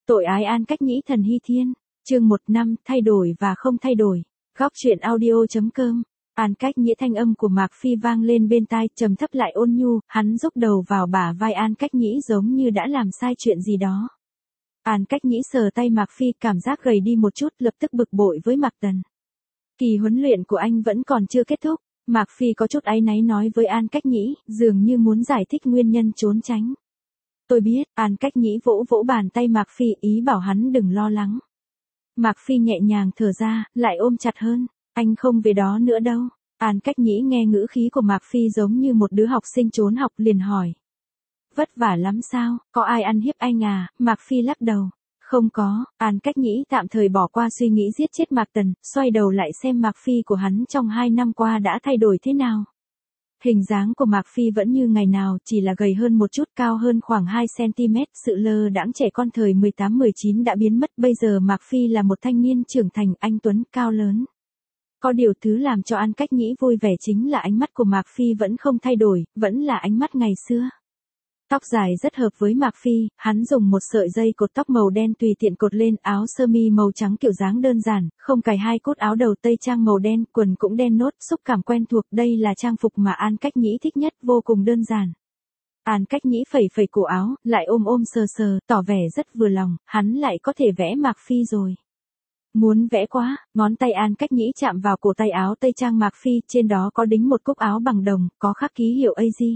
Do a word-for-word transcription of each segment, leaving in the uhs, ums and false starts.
Tội ái An Cách Nhĩ Thần Hy Thiên, chương một năm, thay đổi và không thay đổi. Góc truyện audio.com. An Cách Nhĩ, thanh âm của Mạc Phi vang lên bên tai, trầm thấp lại ôn nhu, hắn rúc đầu vào bả vai An Cách Nhĩ giống như đã làm sai chuyện gì đó. An Cách Nhĩ sờ tay Mạc Phi, cảm giác gầy đi một chút, lập tức bực bội với Mạc Tần. Kỳ huấn luyện của anh vẫn còn chưa kết thúc. Mạc Phi có chút áy náy nói với An Cách Nhĩ, dường như muốn giải thích nguyên nhân trốn tránh. Tôi biết. An Cách Nhĩ vỗ vỗ bàn tay Mạc Phi, ý bảo hắn đừng lo lắng. Mạc Phi nhẹ nhàng thở ra, lại ôm chặt hơn. Anh không về đó nữa đâu. An Cách Nhĩ nghe ngữ khí của Mạc Phi giống như một đứa học sinh trốn học, liền hỏi. Vất vả lắm sao, có ai ăn hiếp anh à? Mạc Phi lắc đầu. Không có. An Cách Nhĩ tạm thời bỏ qua suy nghĩ giết chết Mạc Tần, xoay đầu lại xem Mạc Phi của hắn trong hai năm qua đã thay đổi thế nào. Hình dáng của Mạc Phi vẫn như ngày nào, chỉ là gầy hơn một chút, cao hơn khoảng hai xăng ti mét, sự lơ đãng trẻ con thời mười tám mười chín đã biến mất, bây giờ Mạc Phi là một thanh niên trưởng thành, anh tuấn, cao lớn. Có điều thứ làm cho An Cách Nhĩ vui vẻ chính là ánh mắt của Mạc Phi vẫn không thay đổi, vẫn là ánh mắt ngày xưa. Tóc dài rất hợp với Mạc Phi, hắn dùng một sợi dây cột tóc màu đen tùy tiện cột lên, áo sơ mi màu trắng kiểu dáng đơn giản, không cài hai cốt áo đầu tây trang màu đen, quần cũng đen nốt, xúc cảm quen thuộc, đây là trang phục mà An Cách Nhĩ thích nhất, vô cùng đơn giản. An Cách Nhĩ phẩy phẩy cổ áo, lại ôm ôm sờ sờ, tỏ vẻ rất vừa lòng, hắn lại có thể vẽ Mạc Phi rồi. Muốn vẽ quá. Ngón tay An Cách Nhĩ chạm vào cổ tay áo tây trang Mạc Phi, trên đó có đính một cúc áo bằng đồng, có khắc ký hiệu a giê.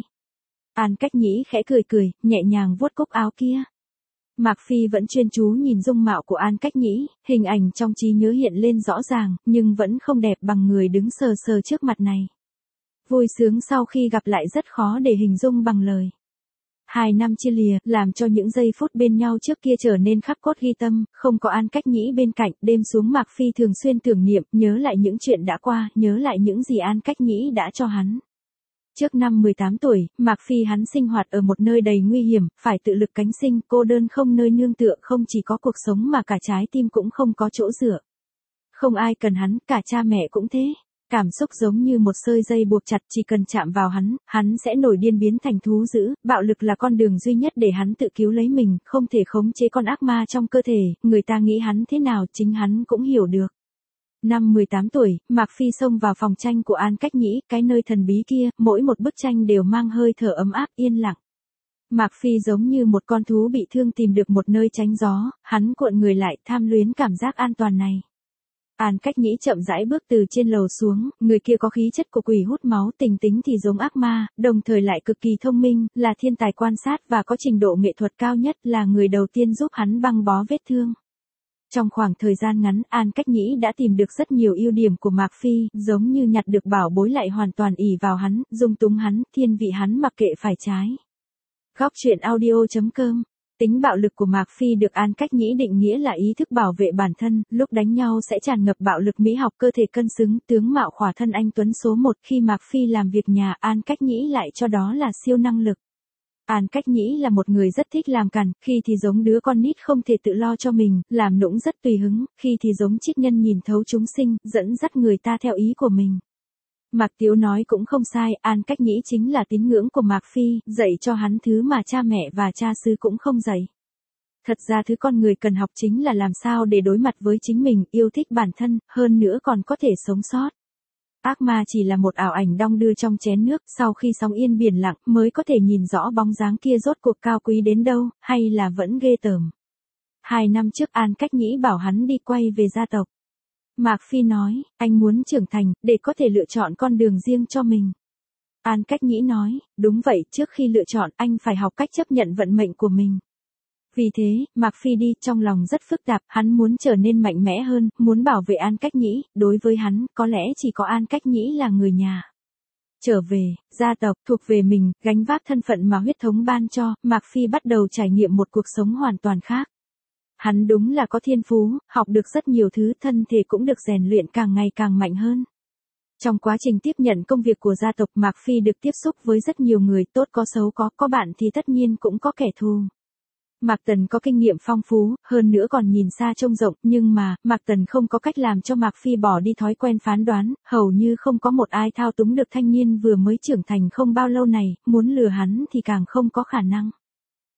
An Cách Nhĩ khẽ cười cười, nhẹ nhàng vuốt cúc áo kia. Mạc Phi vẫn chuyên chú nhìn dung mạo của An Cách Nhĩ, hình ảnh trong trí nhớ hiện lên rõ ràng, nhưng vẫn không đẹp bằng người đứng sờ sờ trước mặt này. Vui sướng sau khi gặp lại rất khó để hình dung bằng lời. Hai năm chia lìa, làm cho những giây phút bên nhau trước kia trở nên khắc cốt ghi tâm, không có An Cách Nhĩ bên cạnh, đêm xuống Mạc Phi thường xuyên tưởng niệm, nhớ lại những chuyện đã qua, nhớ lại những gì An Cách Nhĩ đã cho hắn. Trước năm mười tám tuổi, Mạc Phi hắn sinh hoạt ở một nơi đầy nguy hiểm, phải tự lực cánh sinh, cô đơn không nơi nương tựa, không chỉ có cuộc sống mà cả trái tim cũng không có chỗ dựa. Không ai cần hắn, cả cha mẹ cũng thế. Cảm xúc giống như một sợi dây buộc chặt, chỉ cần chạm vào hắn, hắn sẽ nổi điên biến thành thú dữ, bạo lực là con đường duy nhất để hắn tự cứu lấy mình, không thể khống chế con ác ma trong cơ thể, người ta nghĩ hắn thế nào chính hắn cũng hiểu được. Năm mười tám tuổi, Mạc Phi xông vào phòng tranh của An Cách Nhĩ, cái nơi thần bí kia, mỗi một bức tranh đều mang hơi thở ấm áp, yên lặng. Mạc Phi giống như một con thú bị thương tìm được một nơi tránh gió, hắn cuộn người lại, tham luyến cảm giác an toàn này. An Cách Nhĩ chậm rãi bước từ trên lầu xuống, người kia có khí chất của quỷ hút máu, tình tính thì giống ác ma, đồng thời lại cực kỳ thông minh, là thiên tài quan sát và có trình độ nghệ thuật cao nhất, là người đầu tiên giúp hắn băng bó vết thương. Trong khoảng thời gian ngắn, An Cách Nhĩ đã tìm được rất nhiều ưu điểm của Mạc Phi, giống như nhặt được bảo bối lại hoàn toàn ỷ vào hắn, dung túng hắn, thiên vị hắn mặc kệ phải trái. Góc truyện audio.com. Tính bạo lực của Mạc Phi được An Cách Nhĩ định nghĩa là ý thức bảo vệ bản thân, lúc đánh nhau sẽ tràn ngập bạo lực mỹ học, cơ thể cân xứng, tướng mạo khỏa thân anh tuấn số một, khi Mạc Phi làm việc nhà, An Cách Nhĩ lại cho đó là siêu năng lực. An Cách Nhĩ là một người rất thích làm càn, khi thì giống đứa con nít không thể tự lo cho mình, làm nũng rất tùy hứng, khi thì giống triết nhân nhìn thấu chúng sinh, dẫn dắt người ta theo ý của mình. Mạc Tiếu nói cũng không sai, An Cách Nhĩ chính là tín ngưỡng của Mạc Phi, dạy cho hắn thứ mà cha mẹ và cha xứ cũng không dạy. Thật ra thứ con người cần học chính là làm sao để đối mặt với chính mình, yêu thích bản thân, hơn nữa còn có thể sống sót. Ác ma chỉ là một ảo ảnh đong đưa trong chén nước, sau khi sóng yên biển lặng mới có thể nhìn rõ bóng dáng kia rốt cuộc cao quý đến đâu, hay là vẫn ghê tởm. Hai năm trước An Cách Nhĩ bảo hắn đi quay về gia tộc. Mạc Phi nói, anh muốn trưởng thành, để có thể lựa chọn con đường riêng cho mình. An Cách Nhĩ nói, đúng vậy, trước khi lựa chọn, anh phải học cách chấp nhận vận mệnh của mình. Vì thế, Mạc Phi đi, trong lòng rất phức tạp, hắn muốn trở nên mạnh mẽ hơn, muốn bảo vệ An Cách Nhĩ, đối với hắn, có lẽ chỉ có An Cách Nhĩ là người nhà. Trở về, gia tộc, thuộc về mình, gánh vác thân phận mà huyết thống ban cho, Mạc Phi bắt đầu trải nghiệm một cuộc sống hoàn toàn khác. Hắn đúng là có thiên phú, học được rất nhiều thứ, thân thể cũng được rèn luyện càng ngày càng mạnh hơn. Trong quá trình tiếp nhận công việc của gia tộc, Mạc Phi được tiếp xúc với rất nhiều người, tốt có xấu có, có bạn thì tất nhiên cũng có kẻ thù. Mạc Tần có kinh nghiệm phong phú, hơn nữa còn nhìn xa trông rộng, nhưng mà, Mạc Tần không có cách làm cho Mạc Phi bỏ đi thói quen phán đoán, hầu như không có một ai thao túng được thanh niên vừa mới trưởng thành không bao lâu này, muốn lừa hắn thì càng không có khả năng.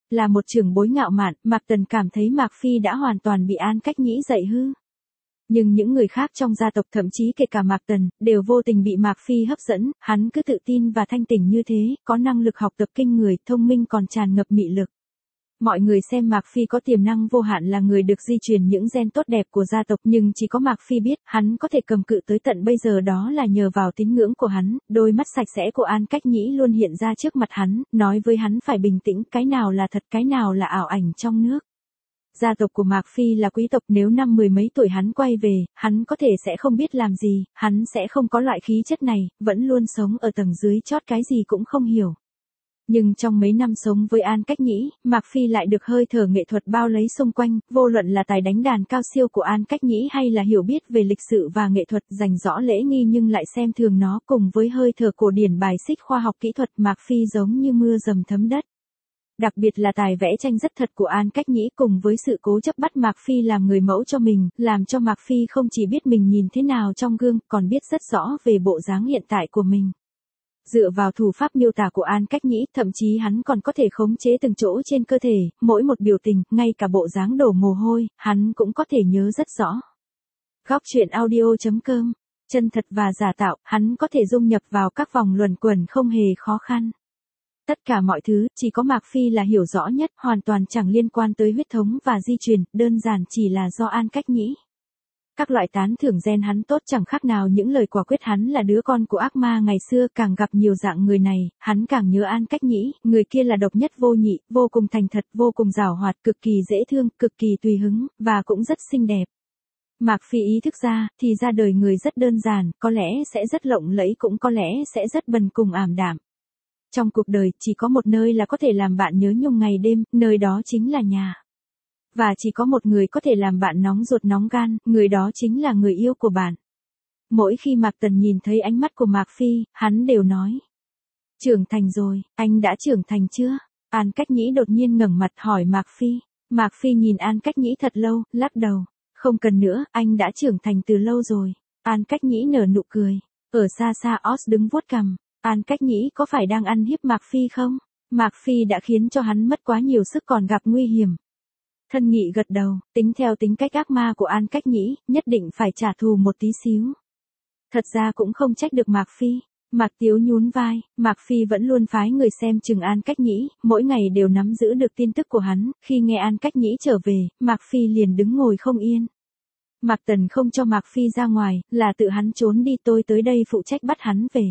Là một trưởng bối ngạo mạn, Mạc Tần cảm thấy Mạc Phi đã hoàn toàn bị An Cách Nhĩ dạy hư. Nhưng những người khác trong gia tộc, thậm chí kể cả Mạc Tần, đều vô tình bị Mạc Phi hấp dẫn, hắn cứ tự tin và thanh tỉnh như thế, có năng lực học tập kinh người, thông minh còn tràn ngập mị lực. Mọi người xem Mạc Phi có tiềm năng vô hạn, là người được di truyền những gen tốt đẹp của gia tộc, nhưng chỉ có Mạc Phi biết, hắn có thể cầm cự tới tận bây giờ đó là nhờ vào tín ngưỡng của hắn. Đôi mắt sạch sẽ của An Cách Nhĩ luôn hiện ra trước mặt hắn, nói với hắn phải bình tĩnh, cái nào là thật, cái nào là ảo ảnh trong nước. Gia tộc của Mạc Phi là quý tộc, nếu năm mười mấy tuổi hắn quay về, hắn có thể sẽ không biết làm gì, hắn sẽ không có loại khí chất này, vẫn luôn sống ở tầng dưới chót, cái gì cũng không hiểu. Nhưng trong mấy năm sống với An Cách Nhĩ, Mạc Phi lại được hơi thở nghệ thuật bao lấy xung quanh, vô luận là tài đánh đàn cao siêu của An Cách Nhĩ hay là hiểu biết về lịch sử và nghệ thuật, dành rõ lễ nghi nhưng lại xem thường nó, cùng với hơi thở cổ điển bài xích khoa học kỹ thuật, Mạc Phi giống như mưa dầm thấm đất. Đặc biệt là tài vẽ tranh rất thật của An Cách Nhĩ cùng với sự cố chấp bắt Mạc Phi làm người mẫu cho mình, làm cho Mạc Phi không chỉ biết mình nhìn thế nào trong gương, còn biết rất rõ về bộ dáng hiện tại của mình. Dựa vào thủ pháp miêu tả của An Cách Nhĩ, thậm chí hắn còn có thể khống chế từng chỗ trên cơ thể, mỗi một biểu tình, ngay cả bộ dáng đổ mồ hôi, hắn cũng có thể nhớ rất rõ. Góc truyện audio chấm com, chân thật và giả tạo, hắn có thể dung nhập vào các vòng luẩn quẩn không hề khó khăn. Tất cả mọi thứ, chỉ có Mạc Phi là hiểu rõ nhất, hoàn toàn chẳng liên quan tới huyết thống và di truyền, đơn giản chỉ là do An Cách Nhĩ. Các loại tán thưởng gen hắn tốt chẳng khác nào những lời quả quyết, hắn là đứa con của ác ma ngày xưa, càng gặp nhiều dạng người này, hắn càng nhớ An Cách Nhĩ, người kia là độc nhất vô nhị, vô cùng thành thật, vô cùng giàu hoạt, cực kỳ dễ thương, cực kỳ tùy hứng, và cũng rất xinh đẹp. Mạc Phi ý thức ra, thì ra đời người rất đơn giản, có lẽ sẽ rất lộng lẫy, cũng có lẽ sẽ rất bần cùng ảm đạm. Trong cuộc đời, chỉ có một nơi là có thể làm bạn nhớ nhung ngày đêm, nơi đó chính là nhà. Và chỉ có một người có thể làm bạn nóng ruột nóng gan, người đó chính là người yêu của bạn. Mỗi khi Mạc Tần nhìn thấy ánh mắt của Mạc Phi, hắn đều nói. Trưởng thành rồi, anh đã trưởng thành chưa? An Cách Nhĩ đột nhiên ngẩng mặt hỏi Mạc Phi. Mạc Phi nhìn An Cách Nhĩ thật lâu, lắc đầu. Không cần nữa, anh đã trưởng thành từ lâu rồi. An Cách Nhĩ nở nụ cười. Ở xa xa Oz đứng vuốt cằm. An Cách Nhĩ có phải đang ăn hiếp Mạc Phi không? Mạc Phi đã khiến cho hắn mất quá nhiều sức còn gặp nguy hiểm. Thân Nghị gật đầu, tính theo tính cách ác ma của An Cách Nhĩ, nhất định phải trả thù một tí xíu. Thật ra cũng không trách được Mạc Phi. Mạc Tiếu nhún vai, Mạc Phi vẫn luôn phái người xem chừng An Cách Nhĩ, mỗi ngày đều nắm giữ được tin tức của hắn, khi nghe An Cách Nhĩ trở về, Mạc Phi liền đứng ngồi không yên. Mạc Tần không cho Mạc Phi ra ngoài, là tự hắn trốn đi, tôi tới đây phụ trách bắt hắn về.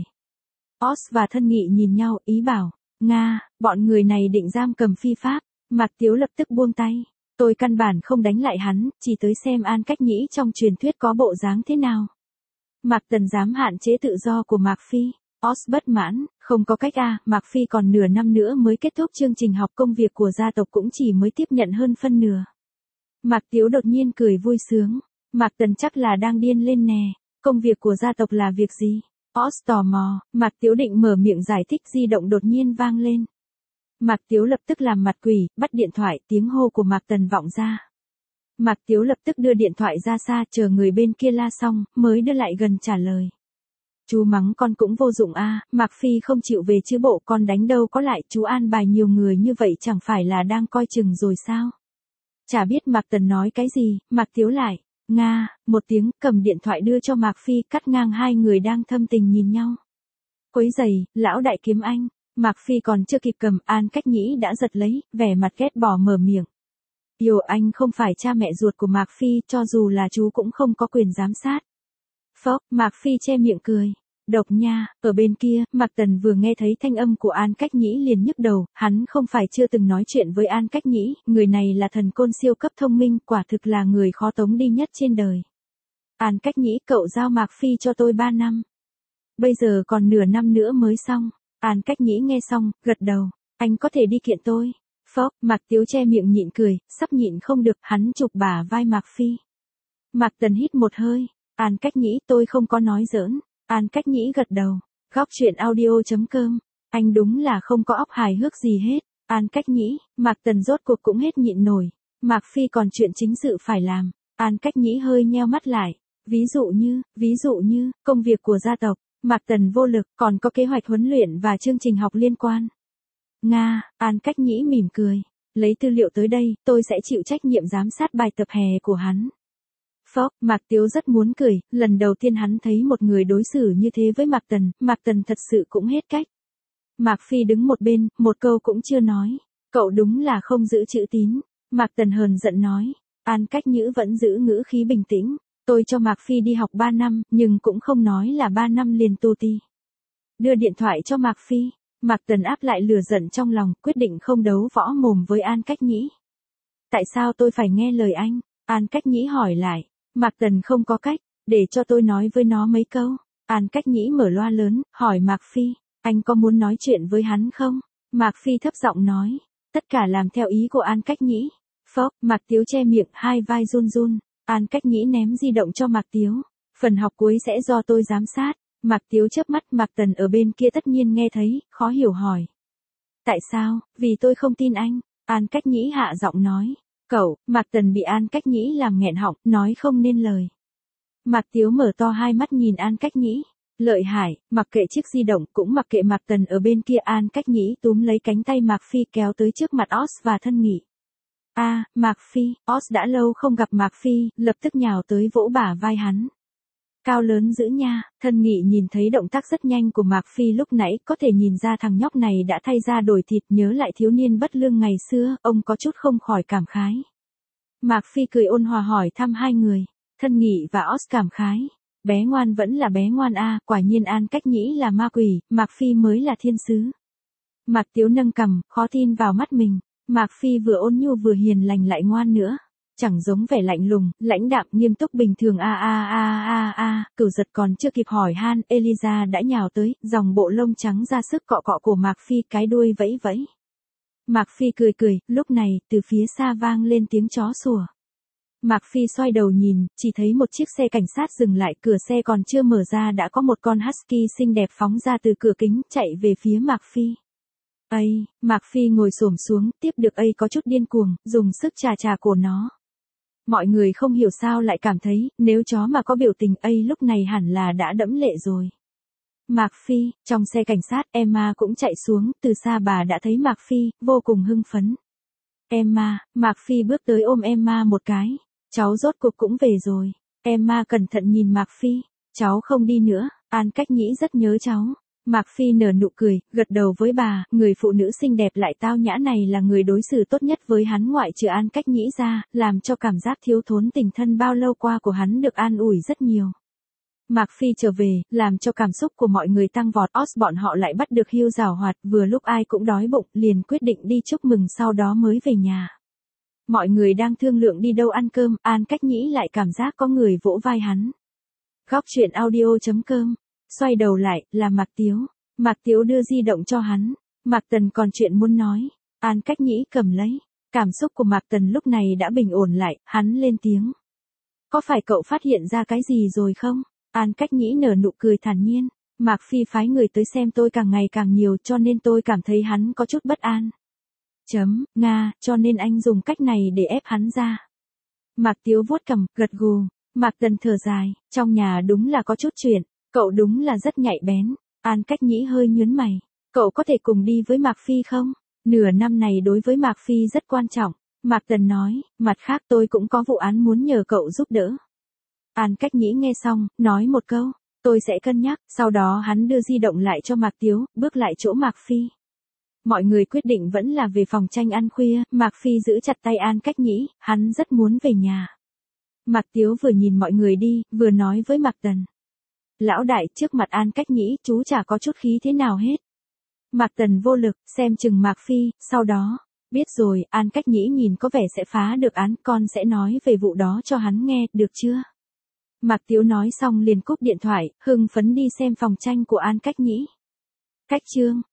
Oz và Thân Nghị nhìn nhau, ý bảo, Nga, bọn người này định giam cầm Phi pháp. Mạc Tiếu lập tức buông tay. Tôi căn bản không đánh lại hắn, chỉ tới xem An Cách Nhĩ trong truyền thuyết có bộ dáng thế nào. Mạc Tần dám hạn chế tự do của Mạc Phi. Oz bất mãn, không có cách à, Mạc Phi còn nửa năm nữa mới kết thúc chương trình học, công việc của gia tộc cũng chỉ mới tiếp nhận hơn phân nửa. Mạc Tiếu đột nhiên cười vui sướng. Mạc Tần chắc là đang điên lên nè, công việc của gia tộc là việc gì? Oz tò mò, Mạc Tiếu định mở miệng giải thích, di động đột nhiên vang lên. Mạc Tiếu lập tức làm mặt quỷ, bắt điện thoại, tiếng hô của Mạc Tần vọng ra. Mạc Tiếu lập tức đưa điện thoại ra xa, chờ người bên kia la xong, mới đưa lại gần trả lời. Chú mắng con cũng vô dụng a, à, Mạc Phi không chịu về chứ bộ, con đánh đâu có lại, chú an bài nhiều người như vậy chẳng phải là đang coi chừng rồi sao? Chả biết Mạc Tần nói cái gì, Mạc Tiếu lại, Nga, một tiếng, cầm điện thoại đưa cho Mạc Phi, cắt ngang hai người đang thâm tình nhìn nhau. Quấy giày, lão đại kiếm anh. Mạc Phi còn chưa kịp cầm, An Cách Nhĩ đã giật lấy, vẻ mặt ghét bỏ mở miệng. Yêu anh không phải cha mẹ ruột của Mạc Phi, cho dù là chú cũng không có quyền giám sát. Phốc, Mạc Phi che miệng cười. Độc nha, ở bên kia, Mạc Tần vừa nghe thấy thanh âm của An Cách Nhĩ liền nhức đầu, hắn không phải chưa từng nói chuyện với An Cách Nhĩ, người này là thần côn siêu cấp thông minh, quả thực là người khó tống đi nhất trên đời. An Cách Nhĩ, cậu giao Mạc Phi cho tôi ba năm. Bây giờ còn nửa năm nữa mới xong. An Cách Nhĩ nghe xong, gật đầu, anh có thể đi kiện tôi. Phốc, Mạc Tiếu che miệng nhịn cười, sắp nhịn không được, hắn chụp bả vai Mạc Phi. Mạc Tần hít một hơi, An Cách Nhĩ, tôi không có nói giỡn. An Cách Nhĩ gật đầu, góc truyện audio chấm com, anh đúng là không có óc hài hước gì hết. An Cách Nhĩ, Mạc Tần rốt cuộc cũng hết nhịn nổi, Mạc Phi còn chuyện chính sự phải làm. An Cách Nhĩ hơi nheo mắt lại, ví dụ như, ví dụ như, công việc của gia tộc. Mạc Tần vô lực, còn có kế hoạch huấn luyện và chương trình học liên quan. Nga, An Cách Nhĩ mỉm cười. Lấy tư liệu tới đây, tôi sẽ chịu trách nhiệm giám sát bài tập hè của hắn. Phốc, Mạc Tiếu rất muốn cười, lần đầu tiên hắn thấy một người đối xử như thế với Mạc Tần, Mạc Tần thật sự cũng hết cách. Mạc Phi đứng một bên, một câu cũng chưa nói. Cậu đúng là không giữ chữ tín. Mạc Tần hờn giận nói. An Cách Nhữ vẫn giữ ngữ khí bình tĩnh. Tôi cho Mạc Phi đi học ba năm, nhưng cũng không nói là ba năm liền tu ti. Đưa điện thoại cho Mạc Phi. Mạc Tần áp lại lửa giận trong lòng, quyết định không đấu võ mồm với An Cách Nhĩ. Tại sao tôi phải nghe lời anh? An Cách Nhĩ hỏi lại. Mạc Tần không có cách, để cho tôi nói với nó mấy câu. An Cách Nhĩ mở loa lớn, hỏi Mạc Phi, anh có muốn nói chuyện với hắn không? Mạc Phi thấp giọng nói, tất cả làm theo ý của An Cách Nhĩ. Phốc, Mạc Tiếu che miệng, hai vai run run. An Cách Nhĩ ném di động cho Mạc Tiếu. Phần học cuối sẽ do tôi giám sát. Mạc Tiếu chớp mắt, Mạc Tần ở bên kia tất nhiên nghe thấy, khó hiểu hỏi. Tại sao? Vì tôi không tin anh. An Cách Nhĩ hạ giọng nói. Cậu, Mạc Tần bị An Cách Nhĩ làm nghẹn họng, nói không nên lời. Mạc Tiếu mở to hai mắt nhìn An Cách Nhĩ. Lợi hại, mặc kệ chiếc di động, cũng mặc kệ Mạc Tần ở bên kia. An Cách Nhĩ túm lấy cánh tay Mạc Phi kéo tới trước mặt Oz và thân nghị. A, à, Mạc Phi, Oz đã lâu không gặp Mạc Phi, lập tức nhào tới vỗ bả vai hắn. Cao lớn dữ nha. Thân nghị nhìn thấy động tác rất nhanh của Mạc Phi lúc nãy, có thể nhìn ra thằng nhóc này đã thay da đổi thịt, nhớ lại thiếu niên bất lương ngày xưa, ông có chút không khỏi cảm khái. Mạc Phi cười ôn hòa hỏi thăm hai người. Thân nghị và Oz cảm khái. Bé ngoan vẫn là bé ngoan a, quả nhiên An Cách Nhĩ là ma quỷ, Mạc Phi mới là thiên sứ. Mạc Tiếu nâng cằm, khó tin vào mắt mình. Mạc Phi vừa ôn nhu vừa hiền lành lại ngoan nữa. Chẳng giống vẻ lạnh lùng, lãnh đạm, nghiêm túc bình thường. A a a a a, Cửu Giật còn chưa kịp hỏi han, Eliza đã nhào tới, dòng bộ lông trắng ra sức cọ cọ của Mạc Phi, cái đuôi vẫy vẫy. Mạc Phi cười cười, lúc này, từ phía xa vang lên tiếng chó sủa. Mạc Phi xoay đầu nhìn, chỉ thấy một chiếc xe cảnh sát dừng lại, cửa xe còn chưa mở ra đã có một con husky xinh đẹp phóng ra từ cửa kính, chạy về phía Mạc Phi. Ây, Mạc Phi ngồi xổm xuống, tiếp được Ây có chút điên cuồng, dùng sức chà chà cổ nó. Mọi người không hiểu sao lại cảm thấy, nếu chó mà có biểu tình Ây lúc này hẳn là đã đẫm lệ rồi. Mạc Phi, trong xe cảnh sát, Emma cũng chạy xuống, từ xa bà đã thấy Mạc Phi, vô cùng hưng phấn. Emma, Mạc Phi bước tới ôm Emma một cái. Cháu rốt cuộc cũng về rồi. Emma cẩn thận nhìn Mạc Phi. Cháu không đi nữa, An Cách Nhĩ rất nhớ cháu. Mạc Phi nở nụ cười, gật đầu với bà, người phụ nữ xinh đẹp lại tao nhã này là người đối xử tốt nhất với hắn ngoại trừ An Cách Nhĩ ra, làm cho cảm giác thiếu thốn tình thân bao lâu qua của hắn được an ủi rất nhiều. Mạc Phi trở về, làm cho cảm xúc của mọi người tăng vọt. Oz bọn họ lại bắt được Hugh giảo hoạt, vừa lúc ai cũng đói bụng, liền quyết định đi chúc mừng sau đó mới về nhà. Mọi người đang thương lượng đi đâu ăn cơm, An Cách Nhĩ lại cảm giác có người vỗ vai hắn. Góc truyện audio chấm com. Xoay đầu lại, là Mạc Tiếu. Mạc Tiếu đưa di động cho hắn. Mạc Tần còn chuyện muốn nói. An Cách Nhĩ cầm lấy. Cảm xúc của Mạc Tần lúc này đã bình ổn lại, hắn lên tiếng. Có phải cậu phát hiện ra cái gì rồi không? An Cách Nhĩ nở nụ cười thản nhiên. Mạc Phi phái người tới xem tôi càng ngày càng nhiều cho nên tôi cảm thấy hắn có chút bất an. Chấm, Nga, cho nên anh dùng cách này để ép hắn ra. Mạc Tiếu vuốt cằm, gật gù. Mạc Tần thở dài, trong nhà đúng là có chút chuyện, cậu đúng là rất nhạy bén. An Cách Nhĩ hơi nhướng mày. Cậu có thể cùng đi với Mạc Phi không? Nửa năm này đối với Mạc Phi rất quan trọng. Mạc Tần nói, mặt khác tôi cũng có vụ án muốn nhờ cậu giúp đỡ. An Cách Nhĩ nghe xong, nói một câu, tôi sẽ cân nhắc, sau đó hắn đưa di động lại cho Mạc Tiếu, bước lại chỗ Mạc Phi. Mọi người quyết định vẫn là về phòng tranh ăn khuya, Mạc Phi giữ chặt tay An Cách Nhĩ, hắn rất muốn về nhà. Mạc Tiếu vừa nhìn mọi người đi, vừa nói với Mạc Tần. Lão đại, trước mặt An Cách Nhĩ, chú chả có chút khí thế nào hết. Mạc Tần vô lực, xem chừng Mạc Phi, sau đó, biết rồi, An Cách Nhĩ nhìn có vẻ sẽ phá được án, con sẽ nói về vụ đó cho hắn nghe, được chưa? Mạc Tiếu nói xong liền cúp điện thoại, hưng phấn đi xem phòng tranh của An Cách Nhĩ. Cách chương